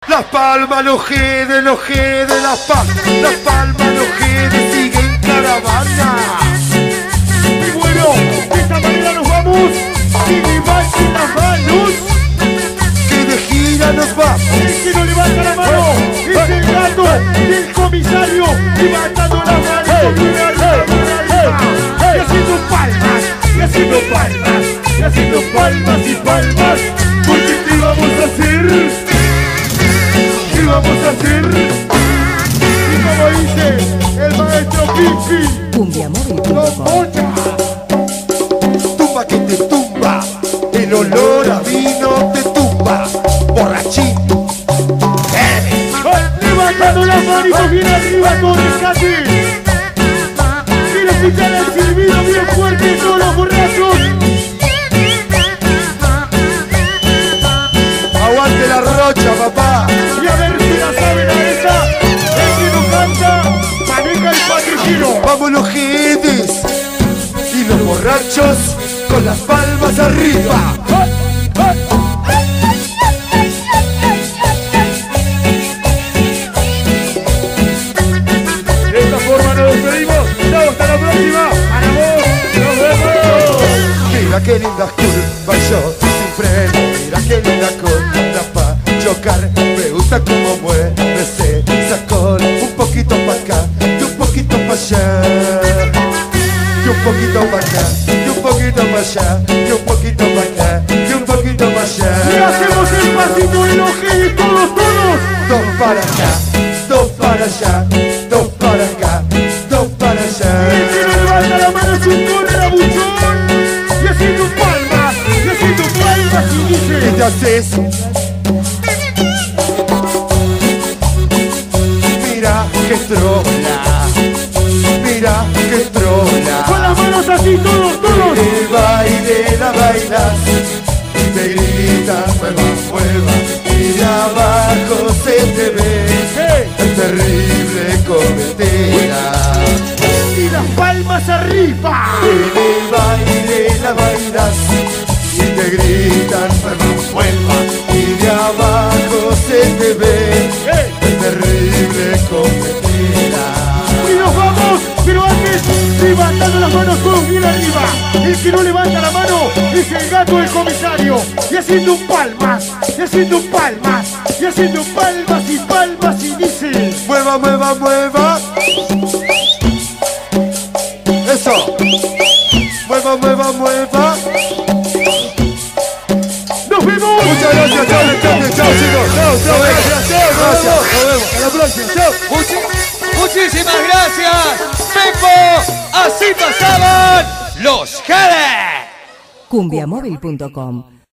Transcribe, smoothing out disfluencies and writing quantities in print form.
Las palmas, los jedes, las palmas, los jedes siguen caravana. Y bueno, de esta manera nos vamos. Y levanten las manos. Que de gira nos vamos. El que no levanta la mano es el gato del comisario. Levantando las manos. Y haciendo palmas. Y haciendo palmas. Y haciendo palmas y palmas. Porque ¿qué vamos a hacer? ¿Qué vamos a hacer? Y como dice el maestro Pipi, Cumbiamóvil.com. Tumba que te tumba, el olor a vino te tumba, borrachín. levantando las manitos bien arriba, todo rescate. Quiero escuchar el silbido bien fuerte, todos los borrachos. Aguante la rocha, papá. Y a ver si la saben a esa. El que no canta, maneja el patricino. Vamos los jedes y los borrachos con las palmas arriba. De esta forma nos despedimos. Chao, hasta la próxima. Para vos, nos vemos. Mira qué linda curva yo sin freno. Mira qué linda curva pa' chocar. Me gusta cómo mueve ese sacón. Un poquito pa' acá y un poquito pa' allá. Y un poquito pa' acá y un poquito pa' allá. Y un poquito pa' acá y un poquito pa' Y allá. hacemos el pasito de los genes todos. Dos para acá, dos para allá, dos para acá, dos para El que no allá. levanta la mano es un corrabuchón. Y haciendo palmas, y dice. ¿Qué te haces? Mira que trola, mira que Con trola. las manos así, todos. El baile la bailas y te gritan mueva, y de abajo se te ve el terrible cometera. Y las palmas arriba. En el baile la bailas y te gritan mueva, y de abajo se te ve el terrible cometera. Y nos vamos, pero antes levantando las manos todos bien arriba. El que no levanta la mano es el gato del comisario. Y haciendo palmas, y haciendo palmas, y haciendo palmas y palmas y dice. Mueva, mueva, mueva. Eso. Mueva, mueva, mueva. ¡Nos vemos! Muchas gracias, chao chicos. Chao, gracias. Nos vemos. Hasta la próxima. Chao. Muchísimas gracias, Pepo. Así pasaban los Jedes. Cumbiamóvil.com.